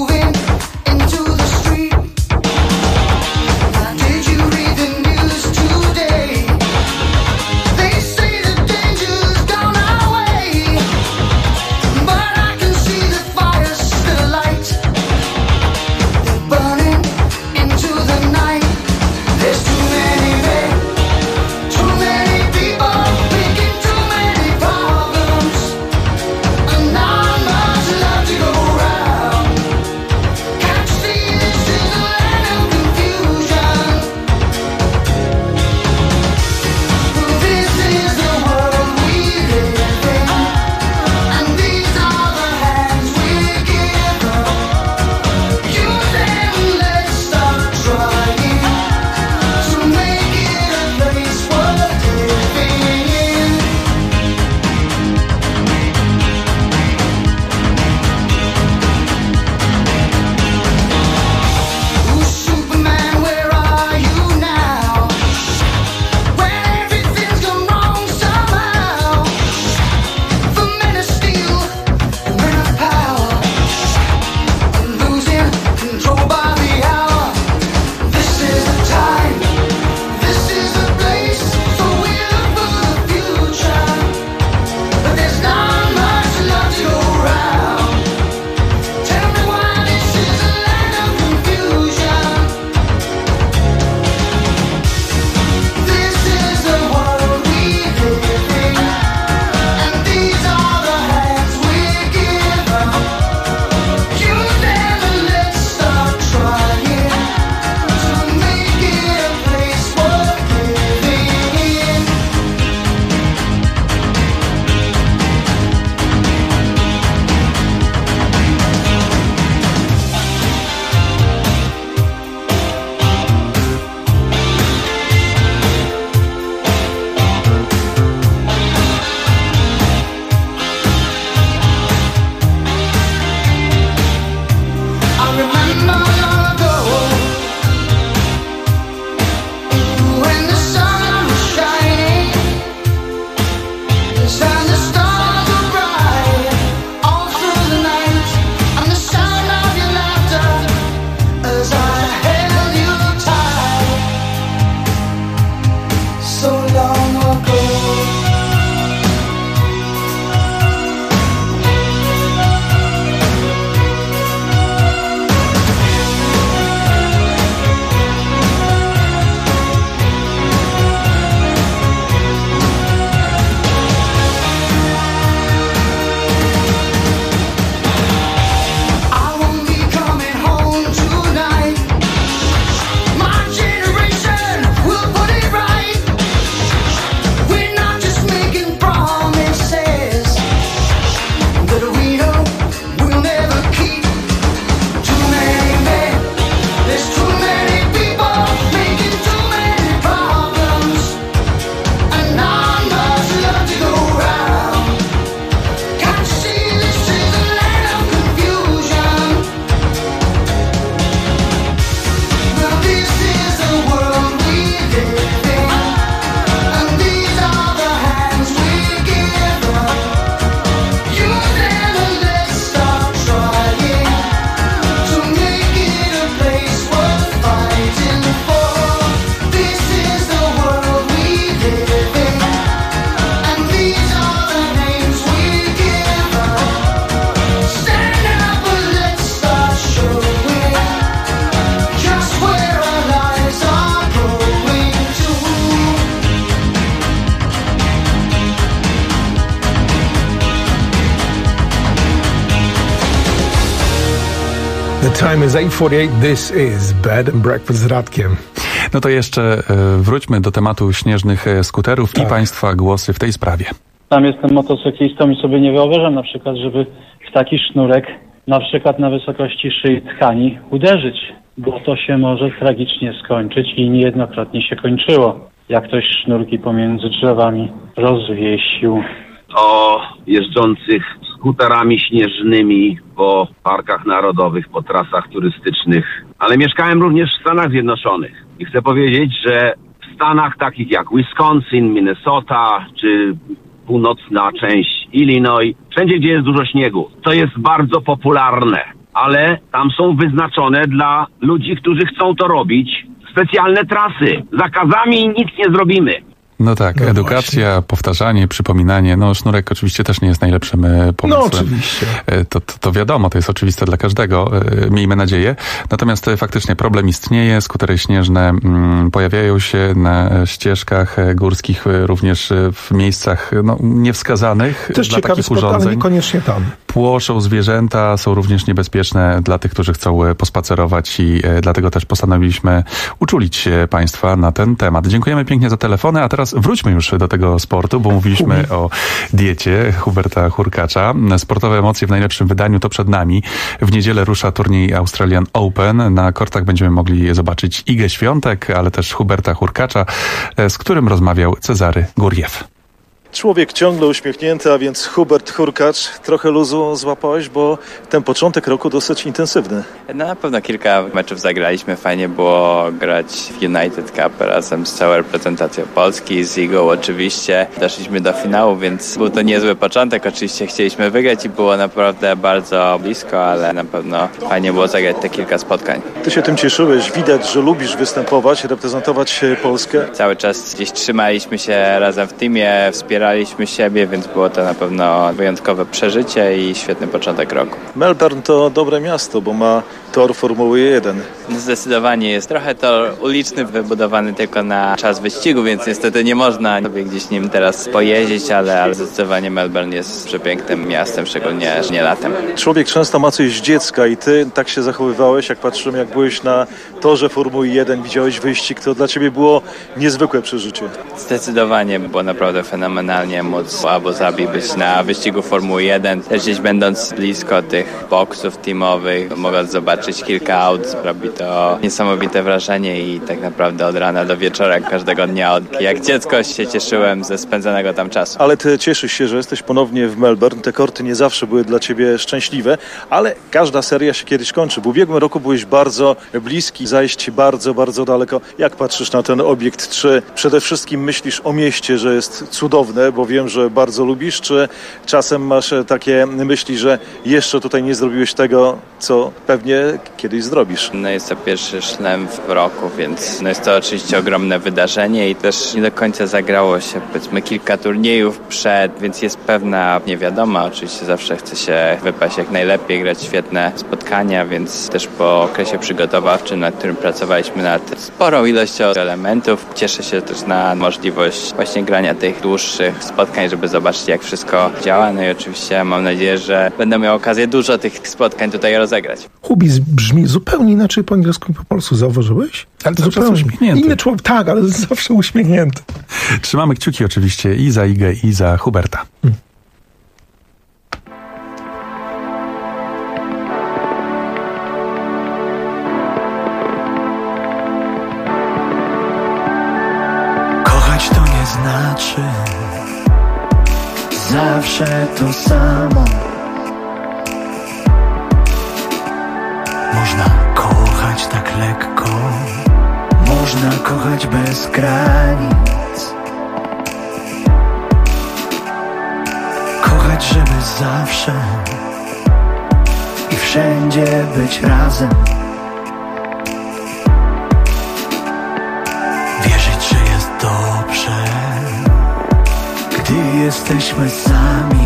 Did you read the news too? The time is 8:48. This is Bed and Breakfast z Radkiem. No to jeszcze wróćmy do tematu śnieżnych skuterów i Państwa głosy w tej sprawie. Sam jestem motocyklistą i sobie nie wyobrażam na przykład, żeby w taki sznurek, na przykład na wysokości szyi tkani, uderzyć, bo to się może tragicznie skończyć i niejednokrotnie się kończyło, jak ktoś sznurki pomiędzy drzewami rozwiesił. O jeżdżących skuterami śnieżnymi po parkach narodowych, po trasach turystycznych, ale mieszkałem również w Stanach Zjednoczonych i chcę powiedzieć, że w stanach takich jak Wisconsin, Minnesota czy północna część Illinois, wszędzie gdzie jest dużo śniegu, to jest bardzo popularne, ale tam są wyznaczone dla ludzi, którzy chcą to robić, specjalne trasy. Zakazami nic nie zrobimy. No tak, edukacja, powtarzanie, przypominanie. No sznurek oczywiście też nie jest najlepszym pomysłem. No oczywiście. To wiadomo, to jest oczywiste dla każdego, miejmy nadzieję. Natomiast faktycznie problem istnieje, skutery śnieżne pojawiają się na ścieżkach górskich, również w miejscach niewskazanych też dla takich sport, urządzeń. Ale niekoniecznie tam. Płoszą zwierzęta, są również niebezpieczne dla tych, którzy chcą pospacerować i dlatego też postanowiliśmy uczulić Państwa na ten temat. Dziękujemy pięknie za telefony, a teraz wróćmy już do tego sportu, bo mówiliśmy o diecie Huberta Hurkacza. Sportowe emocje w najlepszym wydaniu to przed nami. W niedzielę rusza turniej Australian Open. Na kortach będziemy mogli zobaczyć Igę Świątek, ale też Huberta Hurkacza, z którym rozmawiał Cezary Gurjew. Człowiek ciągle uśmiechnięty, a więc Hubert Hurkacz. Trochę luzu złapałeś, bo ten początek roku dosyć intensywny. No na pewno kilka meczów zagraliśmy. Fajnie było grać w United Cup razem z całą reprezentacją Polski, z Igą oczywiście. Doszliśmy do finału, więc był to niezły początek. Oczywiście chcieliśmy wygrać i było naprawdę bardzo blisko, ale na pewno fajnie było zagrać te kilka spotkań. Ty się tym cieszyłeś. Widać, że lubisz występować, reprezentować Polskę. Cały czas gdzieś trzymaliśmy się razem w teamie, wspieraliśmy siebie, więc było to na pewno wyjątkowe przeżycie i świetny początek roku. Melbourne to dobre miasto, bo ma tor Formuły 1. Zdecydowanie jest trochę tor uliczny, wybudowany tylko na czas wyścigu, więc niestety nie można sobie gdzieś nim teraz pojeździć, ale zdecydowanie Melbourne jest przepięknym miastem, szczególnie nie latem. Człowiek często ma coś z dziecka i ty tak się zachowywałeś, jak patrzyłem, jak byłeś na torze Formuły 1, widziałeś wyścig, to dla ciebie było niezwykłe przeżycie. Zdecydowanie było naprawdę fenomenalnie móc w Abu Zabi być na wyścigu Formuły 1. Też gdzieś będąc blisko tych boksów teamowych, mogąc zobaczyć kilka aut, robi to niesamowite wrażenie i tak naprawdę od rana do wieczora każdego dnia, jak dziecko się cieszyłem ze spędzonego tam czasu. Ale ty cieszysz się, że jesteś ponownie w Melbourne. Te korty nie zawsze były dla ciebie szczęśliwe, ale każda seria się kiedyś kończy. W ubiegłym roku byłeś bardzo bliski zajść bardzo, bardzo daleko. Jak patrzysz na ten obiekt? Czy przede wszystkim myślisz o mieście, że jest cudowne, bo wiem, że bardzo lubisz, czy czasem masz takie myśli, że jeszcze tutaj nie zrobiłeś tego, co pewnie kiedyś zrobisz? No jest to pierwszy szlem w roku, więc jest to oczywiście ogromne wydarzenie i też nie do końca zagrało się, powiedzmy, kilka turniejów przed, więc jest pewna niewiadoma. Oczywiście zawsze chce się wypaść jak najlepiej, grać świetne spotkania, więc też po okresie przygotowawczym, nad którym pracowaliśmy nad sporą ilością elementów, cieszę się też na możliwość właśnie grania tych dłuższych spotkań, żeby zobaczyć, jak wszystko działa. No i oczywiście mam nadzieję, że będę miał okazję dużo tych spotkań tutaj rozegrać. Hubis brzmi zupełnie inaczej po angielsku i po polsku. Zauważyłeś? Ale to zupełnie uśmiechnięty. Inny człowiek, tak, ale zawsze uśmiechnięty. Trzymamy kciuki oczywiście i za Igę, i za Huberta. Kochać to nie znaczy zawsze to samo. Można kochać tak lekko, można kochać bez granic. Kochać, żeby zawsze i wszędzie być razem. Wierzyć, że jest dobrze, gdy jesteśmy sami.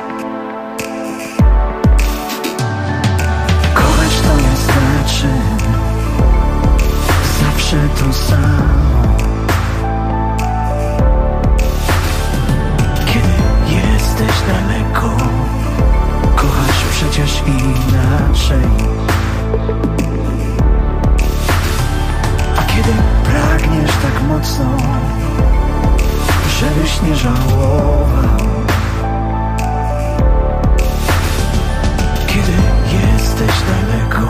Kochać to nie znaczy zawsze to samo. Kiedy jesteś daleko, kochasz przecież inaczej. nie żałował. Kiedy jesteś daleko,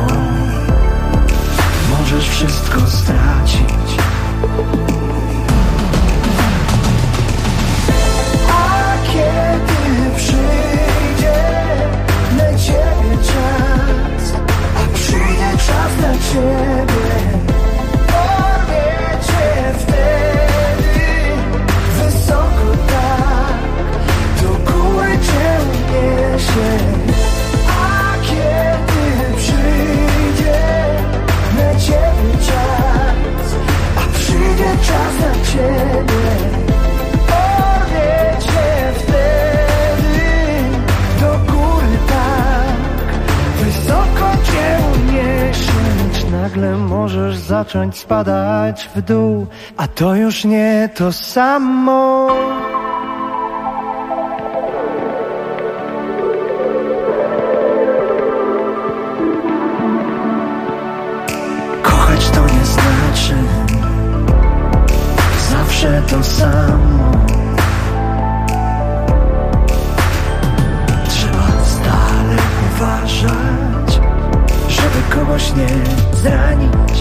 możesz wszystko stracić. A kiedy przyjdzie na ciebie czas, a przyjdzie czas na ciebie, porwie cię wtedy wysoko tak, do góry cię uniesie. A kiedy przyjdzie na ciebie czas, a przyjdzie czas na ciebie, porwie cię wtedy do góry tak, wysoko cię uniesie. Lecz nagle możesz zacząć spadać w dół, a to już nie to samo. Kochać to nie znaczy zawsze to samo. Trzeba stale uważać, żeby kogoś nie zranić.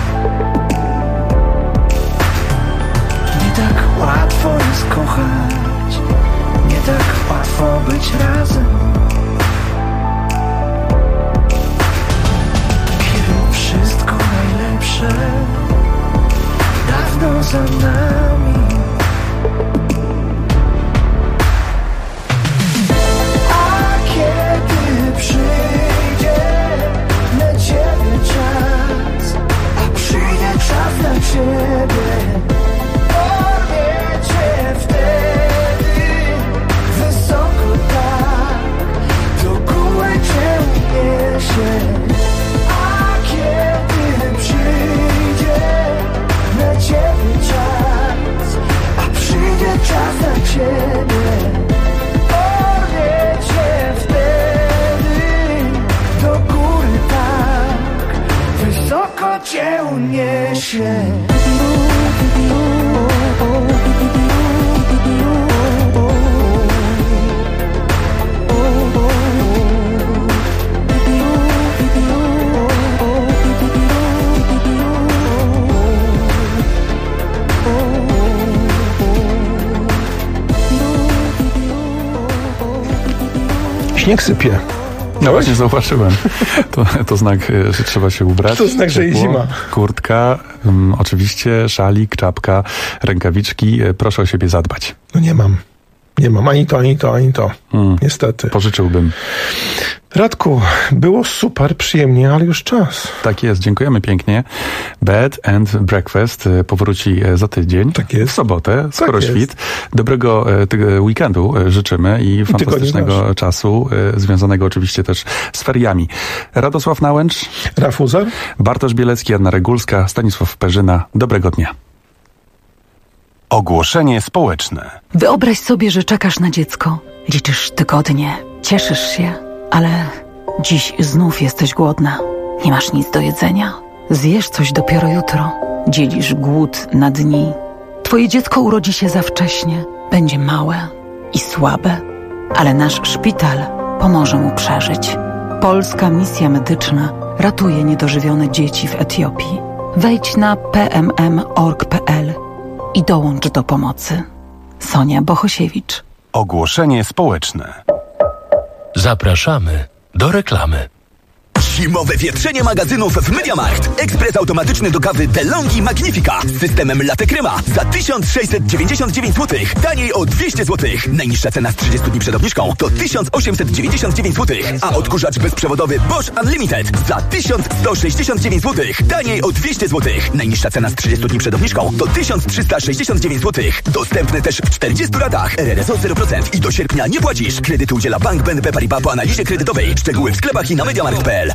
Nie tak łatwo jest kochać, nie tak łatwo być razem. Kiedy wszystko najlepsze dawno za nami. A kiedy przyjdzie na ciebie czas, a przyjdzie czas na ciebie, porwie cię wtedy wysoko tak, do góry cię uniesie. A kiedy przyjdzie na ciebie czas, a przyjdzie czas na ciebie, porwie cię wtedy do góry tak, wysoko cię uniesie. Śnieg sypie. No właśnie, zauważyłem. To znak, że trzeba się ubrać. To znak, że jest zima. Kurtka, oczywiście szalik, czapka, rękawiczki. Proszę o siebie zadbać. No nie mam. Nie mam ani to, ani to, ani to. Niestety. Pożyczyłbym. Radku, było super, przyjemnie, ale już czas. Tak jest, dziękujemy pięknie. Bed and Breakfast powróci za tydzień. Tak jest. W sobotę, skoro świt. Dobrego weekendu życzymy i fantastycznego czasu, związanego oczywiście też z feriami. Radosław Nałęcz, Raf Uzar, Bartosz Bielecki, Anna Regulska, Stanisław Perzyna. Dobrego dnia. Ogłoszenie społeczne. Wyobraź sobie, że czekasz na dziecko. Liczysz tygodnie, cieszysz się, ale dziś znów jesteś głodna. Nie masz nic do jedzenia. Zjesz coś dopiero jutro. Dzielisz głód na dni. Twoje dziecko urodzi się za wcześnie. Będzie małe i słabe, ale nasz szpital pomoże mu przeżyć. Polska Misja Medyczna ratuje niedożywione dzieci w Etiopii. Wejdź na pmm.org.pl i dołącz do pomocy. Sonia Bohosiewicz. Ogłoszenie społeczne. Zapraszamy do reklamy. Zimowe wietrzenie magazynów w MediaMarkt. Ekspres automatyczny do kawy DeLonghi Magnifica z systemem Latte Crema za 1699 zł. Taniej o 200 zł. Najniższa cena z 30 dni przed obniżką to 1899 zł. A odkurzacz bezprzewodowy Bosch Unlimited za 1169 zł. Taniej o 200 zł. Najniższa cena z 30 dni przed obniżką to 1369 zł. Dostępny też w 40 ratach. RRSO 0% i do sierpnia nie płacisz. Kredyty udziela Bank BNP Paribas po analizie kredytowej. Szczegóły w sklepach i na MediaMarkt.pl.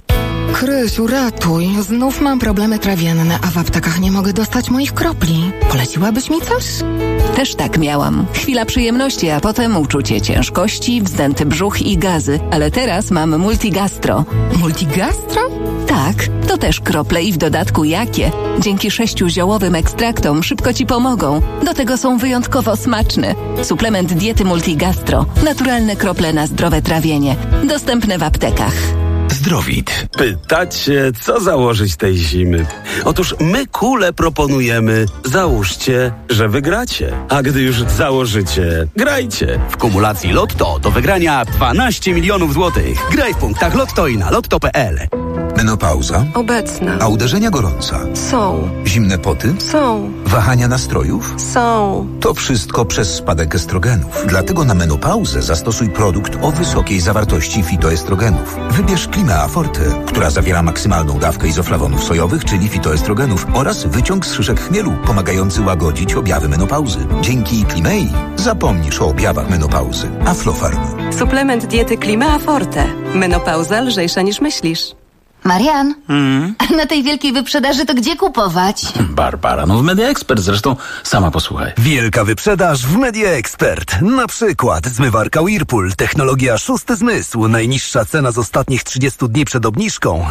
Krysiu, ratuj. Znów mam problemy trawienne, a w aptekach nie mogę dostać moich kropli. Poleciłabyś mi coś? Też tak miałam. Chwila przyjemności, a potem uczucie ciężkości, wzdęty brzuch i gazy. Ale teraz mam Multigastro. Multigastro? Tak, to też krople i w dodatku jakie. Dzięki 6 ziołowym ekstraktom szybko Ci pomogą. Do tego są wyjątkowo smaczne. Suplement diety Multigastro. Naturalne krople na zdrowe trawienie. Dostępne w aptekach. Zdrowit. Pytacie, co założyć tej zimy? Otóż my kule proponujemy. Załóżcie, że wygracie. A gdy już założycie, grajcie. W kumulacji Lotto do wygrania 12 milionów złotych. Graj w punktach Lotto i na lotto.pl. Menopauza? Obecna. A uderzenia gorąca? Są. Zimne poty? Są. Wahania nastrojów? Są. To wszystko przez spadek estrogenów. Dlatego na menopauzę zastosuj produkt o wysokiej zawartości fitoestrogenów. Wybierz Klimea Forte, która zawiera maksymalną dawkę izoflawonów sojowych, czyli fitoestrogenów, oraz wyciąg z szyszek chmielu, pomagający łagodzić objawy menopauzy. Dzięki Klimei zapomnisz o objawach menopauzy. Aflofarm. Suplement diety Klimea Forte. Menopauza lżejsza niż myślisz. Marian, a na tej wielkiej wyprzedaży to gdzie kupować? Barbara, no w Media Expert zresztą, sama posłuchaj. Wielka wyprzedaż w Media Expert. Na przykład zmywarka Whirlpool, technologia szósty zmysł. Najniższa cena z ostatnich 30 dni przed obniżką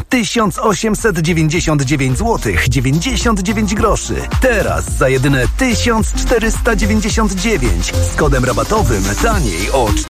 1899 zł 99 groszy. Teraz za jedyne 1499 z kodem rabatowym taniej o